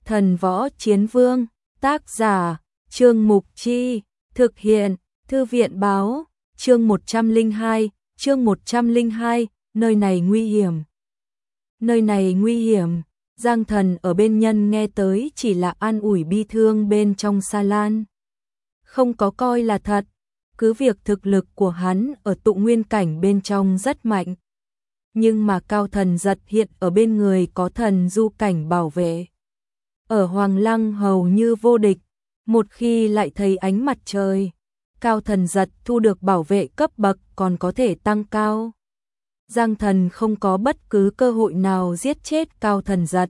Thần Võ Chiến Vương, tác giả, Trương Mục Chi, thực hiện, Thư viện báo, chương 102, nơi này nguy hiểm. Nơi này nguy hiểm, Giang Thần ở bên nhân nghe tới chỉ là an ủi bi thương bên trong Sa Lan. Không có coi là thật, cứ việc thực lực của hắn ở tụ nguyên cảnh bên trong rất mạnh. Nhưng mà Cao Thần Giật hiện ở bên người có thần du cảnh bảo vệ. Ở Hoàng Lăng hầu như vô địch, một khi lại thấy ánh mặt trời, Cao Thần Giật thu được bảo vệ cấp bậc còn có thể tăng cao. Giang Thần không có bất cứ cơ hội nào giết chết Cao Thần Giật.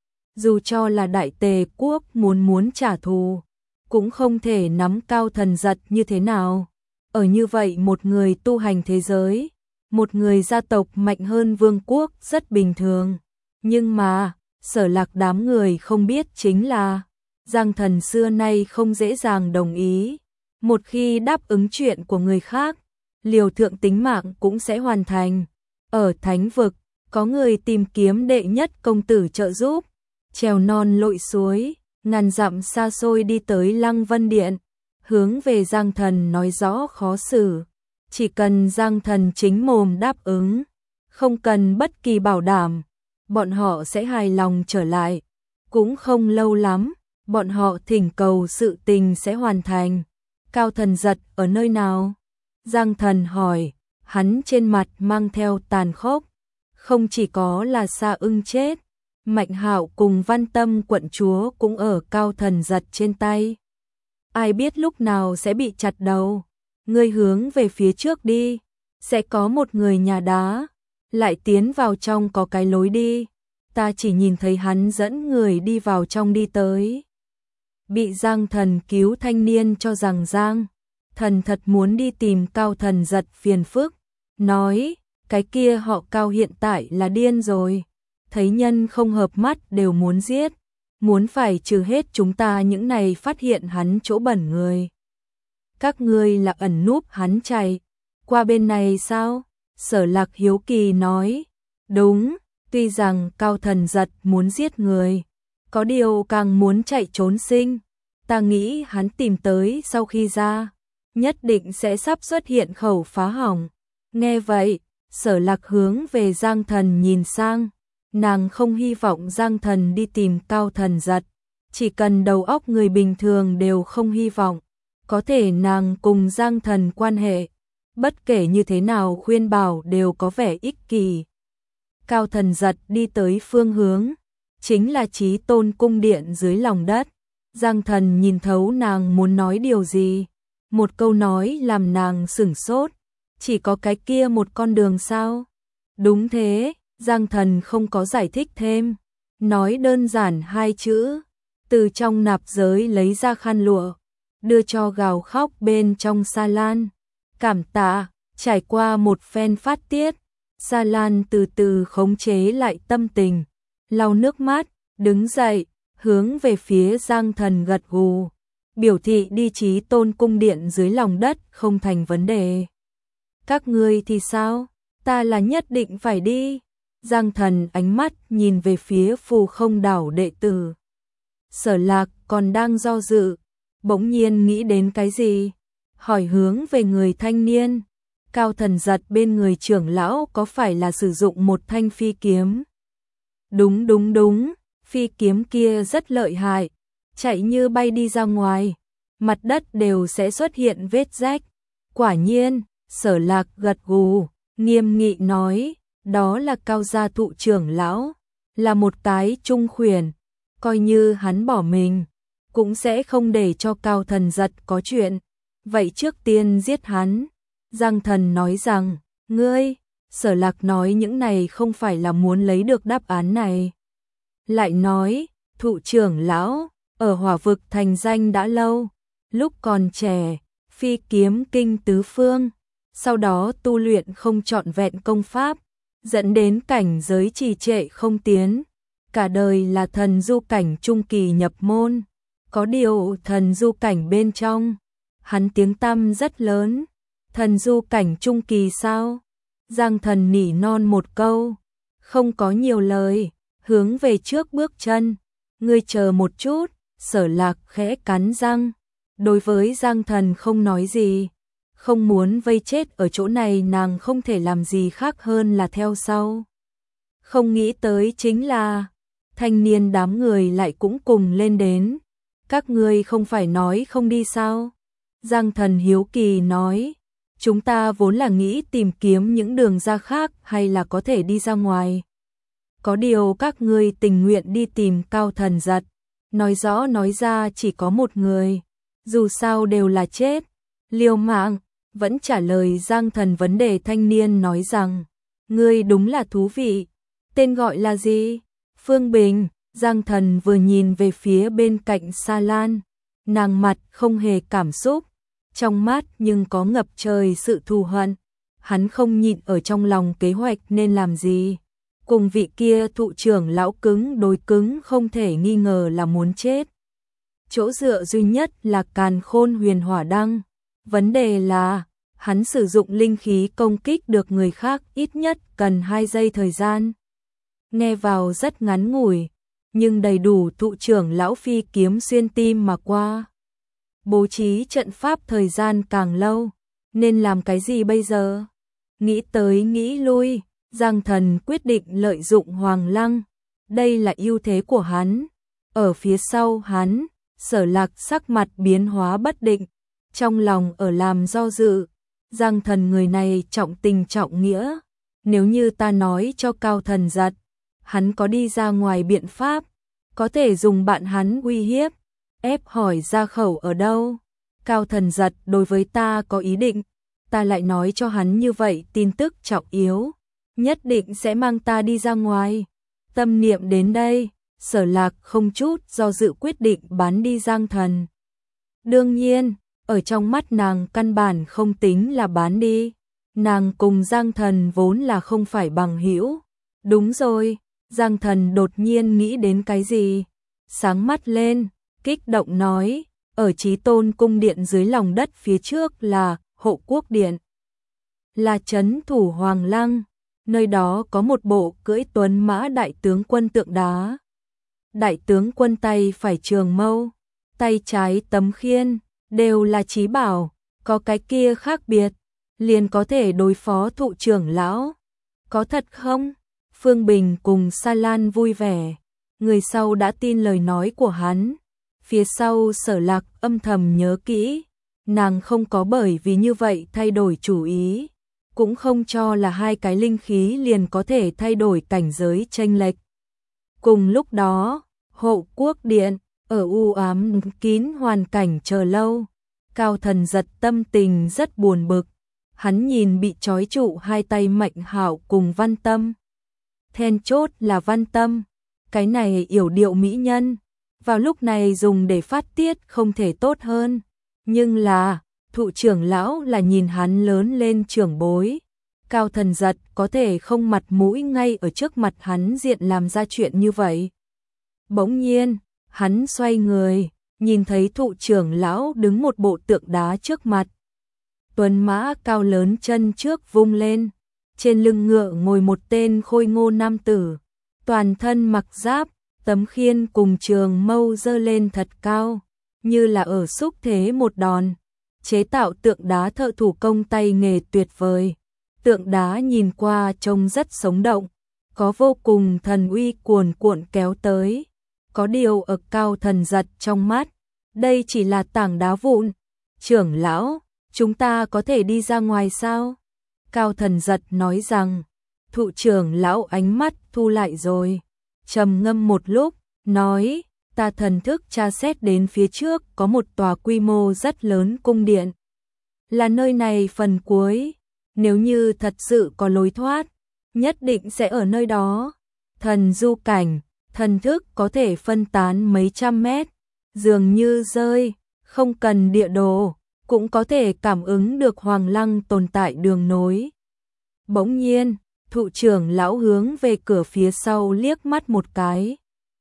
Dù cho là Đại Tề quốc muốn trả thù, cũng không thể nắm Cao Thần Giật như thế nào. Ở như vậy một người tu hành thế giới, một người gia tộc mạnh hơn vương quốc rất bình thường. Nhưng mà, Sở Lạc đám người không biết chính là, Giang Thần xưa nay không dễ dàng đồng ý. Một khi đáp ứng chuyện của người khác, liều thượng tính mạng cũng sẽ hoàn thành. Ở Thánh Vực, có người tìm kiếm đệ nhất công tử trợ giúp, trèo non lội suối, ngàn dặm xa xôi đi tới Lăng Vân Điện, hướng về Giang Thần nói rõ khó xử. Chỉ cần Giang Thần chính mồm đáp ứng, không cần bất kỳ bảo đảm, bọn họ sẽ hài lòng trở lại. Cũng không lâu lắm, bọn họ thỉnh cầu sự tình sẽ hoàn thành. Cao Thần Giật ở nơi nào? Giang Thần hỏi, hắn trên mặt mang theo tàn khốc. Không chỉ có là Sa Ưng chết, Mạnh Hạo cùng Văn Tâm quận chúa cũng ở Cao Thần Giật trên tay. Ai biết lúc nào sẽ bị chặt đầu. Ngươi hướng về phía trước đi, sẽ có một người nhà đá, lại tiến vào trong có cái lối đi. Ta chỉ nhìn thấy hắn dẫn người đi vào trong đi tới. Bị Giang Thần cứu thanh niên cho rằng Giang Thần thật muốn đi tìm Cao Thần Giật phiền phức, nói, cái kia họ Cao hiện tại là điên rồi, thấy nhân không hợp mắt đều muốn giết, muốn phải trừ hết chúng ta những này phát hiện hắn chỗ bẩn người. Các ngươi là ẩn núp hắn chạy qua bên này sao? Sở Lạc hiếu kỳ nói, đúng, tuy rằng Cao Thần Giật muốn giết người, có điều càng muốn chạy trốn sinh. Ta nghĩ hắn tìm tới sau khi ra, nhất định sẽ sắp xuất hiện khẩu phá hỏng. Nghe vậy, Sở Lạc hướng về Giang Thần nhìn sang, nàng không hy vọng Giang Thần đi tìm Cao Thần Giật, chỉ cần đầu óc người bình thường đều không hy vọng. Có thể nàng cùng Giang Thần quan hệ, bất kể như thế nào khuyên bảo đều có vẻ ích kỷ. Cao Thần Giật đi tới phương hướng, chính là Chí Tôn cung điện dưới lòng đất. Giang Thần nhìn thấu nàng muốn nói điều gì, một câu nói làm nàng sửng sốt, chỉ có cái kia một con đường sao? Đúng thế, Giang Thần không có giải thích thêm, nói đơn giản hai chữ, từ trong nạp giới lấy ra khăn lụa, đưa cho gào khóc bên trong Sa Lan. Cảm tạ, trải qua một phen phát tiết, Sa Lan từ từ khống chế lại tâm tình, lau nước mắt, đứng dậy, hướng về phía Giang Thần gật gù, biểu thị đi Chí Tôn cung điện dưới lòng đất không thành vấn đề. Các ngươi thì sao? Ta là nhất định phải đi. Giang Thần ánh mắt nhìn về phía Phù Không đảo đệ tử. Sở Lạc còn đang do dự, bỗng nhiên nghĩ đến cái gì, hỏi hướng về người thanh niên. Cao Thần Giật bên người trưởng lão có phải là sử dụng một thanh phi kiếm? Đúng, phi kiếm kia rất lợi hại, chạy như bay đi ra ngoài, mặt đất đều sẽ xuất hiện vết rách. Quả nhiên, Sở Lạc gật gù, nghiêm nghị nói, đó là Cao gia thụ trưởng lão, là một cái trung khuyển, coi như hắn bỏ mình, cũng sẽ không để cho Cao Thần Giật có chuyện. Vậy trước tiên giết hắn. Giang Thần nói rằng, ngươi, Sở Lạc nói những này không phải là muốn lấy được đáp án này. Lại nói, thụ trưởng lão, ở Hỏa Vực thành danh đã lâu, lúc còn trẻ, phi kiếm kinh tứ phương, sau đó tu luyện không trọn vẹn công pháp, dẫn đến cảnh giới trì trệ không tiến, cả đời là thần du cảnh trung kỳ nhập môn. Có điều thần du cảnh bên trong, hắn tiếng tăm rất lớn. Thần du cảnh trung kỳ sao? Giang Thần nỉ non một câu, không có nhiều lời, hướng về trước bước chân, Ngươi chờ một chút, Sở Lạc khẽ cắn răng. Đối với Giang Thần không nói gì. Không muốn vây chết ở chỗ này, nàng không thể làm gì khác hơn là theo sau. Không nghĩ tới chính là thanh niên đám người lại cũng cùng lên đến. Các ngươi không phải nói không đi sao? Giang Thần hiếu kỳ nói, chúng ta vốn là nghĩ tìm kiếm những đường ra khác hay là có thể đi ra ngoài. Có điều các ngươi tình nguyện đi tìm Cao Thần Giật, nói rõ nói ra chỉ có một người, dù sao đều là chết, liều mạng. Vẫn trả lời Giang Thần vấn đề, thanh niên nói rằng, ngươi đúng là thú vị, tên gọi là gì? Phương Bình. Giang Thần vừa nhìn về phía bên cạnh Sa Lan, nàng mặt không hề cảm xúc, trong mắt nhưng có ngập trời sự thù hận. Hắn không nhịn ở trong lòng kế hoạch nên làm gì. Cùng vị kia thụ trưởng lão cứng đối cứng, không thể nghi ngờ là muốn chết. Chỗ dựa duy nhất là Càn Khôn Huyền Hỏa Đăng. Vấn đề là, hắn sử dụng linh khí công kích được người khác ít nhất cần 2 giây thời gian. Nghe vào rất ngắn ngủi, nhưng đầy đủ thụ trưởng lão phi kiếm xuyên tim mà qua. Bố trí trận pháp thời gian càng lâu, nên làm cái gì bây giờ? Nghĩ tới nghĩ lui, Giang Thần quyết định lợi dụng Hoàng Lăng. Đây là ưu thế của hắn. Ở phía sau hắn, Sở Lạc sắc mặt biến hóa bất định, trong lòng ở làm do dự. Giang Thần người này trọng tình trọng nghĩa. Nếu như ta nói cho Cao Thần Giật, hắn có đi ra ngoài biện pháp, có thể dùng bạn hắn uy hiếp, ép hỏi ra khẩu ở đâu. Cao Thần Giật đối với ta có ý định, ta lại nói cho hắn như vậy tin tức trọng yếu, nhất định sẽ mang ta đi ra ngoài. Tâm niệm đến đây, Sở Lạc không chút do dự quyết định bán đi Giang Thần. Đương nhiên, ở trong mắt nàng căn bản không tính là bán đi. Nàng cùng Giang Thần vốn là không phải bằng hữu. Đúng rồi, Giang Thần đột nhiên nghĩ đến cái gì, sáng mắt lên, kích động nói, ở Chí Tôn cung điện dưới lòng đất phía trước là Hộ Quốc Điện, là trấn thủ Hoàng Lăng, nơi đó có một bộ cưỡi tuấn mã đại tướng quân tượng đá. Đại tướng quân tay phải trường mâu, tay trái tấm khiên, đều là chí bảo, có cái kia khác biệt, liền có thể đối phó thụ trưởng lão. Có thật không? Phương Bình cùng Sa Lan vui vẻ, người sau đã tin lời nói của hắn. Phía sau Sở Lạc âm thầm nhớ kỹ, nàng không có bởi vì như vậy thay đổi chủ ý, cũng không cho là 2 cái linh khí liền có thể thay đổi cảnh giới chênh lệch. Cùng lúc đó, Hộ Quốc Điện, ở u ám kín hoàn cảnh chờ lâu, Cao Thần Giật tâm tình rất buồn bực. Hắn nhìn bị trói trụ 2 tay Mạnh Hạo cùng Văn Tâm. Then chốt là Văn Tâm, cái này yểu điệu mỹ nhân, vào lúc này dùng để phát tiết không thể tốt hơn. Nhưng là, thụ trưởng lão là nhìn hắn lớn lên trưởng bối. Cao Thần Giật có thể không mặt mũi ngay ở trước mặt hắn diện làm ra chuyện như vậy. Bỗng nhiên, hắn xoay người, nhìn thấy thụ trưởng lão đứng một bộ tượng đá trước mặt. Tuấn mã cao lớn chân trước vung lên, trên lưng ngựa ngồi một tên khôi ngô nam tử, toàn thân mặc giáp, tấm khiên cùng trường mâu giơ lên thật cao, như là ở xúc thế một đòn. Chế tạo tượng đá thợ thủ công tay nghề tuyệt vời. Tượng đá nhìn qua trông rất sống động, có vô cùng thần uy cuồn cuộn kéo tới. Có điều ở Cao Thần Giật trong mắt, đây chỉ là tảng đá vụn. Trưởng lão, chúng ta có thể đi ra ngoài sao? Cao Thần Giật nói rằng, thụ trưởng lão ánh mắt thu lại rồi, trầm ngâm một lúc, nói, ta thần thức tra xét đến phía trước có một tòa quy mô rất lớn cung điện. Là nơi này phần cuối, nếu như thật sự có lối thoát, nhất định sẽ ở nơi đó. Thần du cảnh, thần thức có thể phân tán mấy trăm mét, dường như rơi, không cần địa đồ, cũng có thể cảm ứng được Hoàng Lăng tồn tại đường nối. Bỗng nhiên, thụ trưởng lão hướng về cửa phía sau liếc mắt một cái.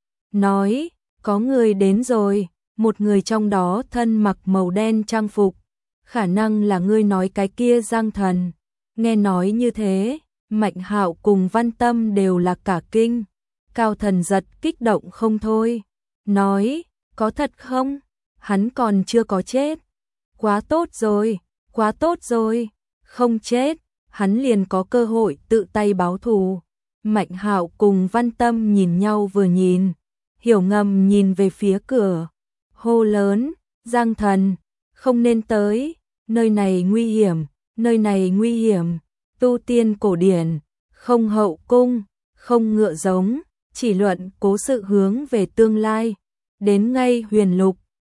Nói, có người đến rồi, một người trong đó thân mặc màu đen trang phục. Khả năng là ngươi nói cái kia Giang Thần. Nghe nói như thế, Mạnh Hạo cùng Văn Tâm đều là cả kinh. Cao Thần Giật kích động không thôi. nói, có thật không? Hắn còn chưa có chết. Quá tốt rồi, không chết, hắn liền có cơ hội tự tay báo thù. Mạnh Hạo cùng Văn Tâm nhìn nhau vừa nhìn, Hiểu Ngầm nhìn về phía cửa, hô lớn, Giang Thần, không nên tới, nơi này nguy hiểm, tu tiên cổ điển, không hậu cung, không ngựa giống, chỉ luận cố sự hướng về tương lai, đến ngay Huyền Lục,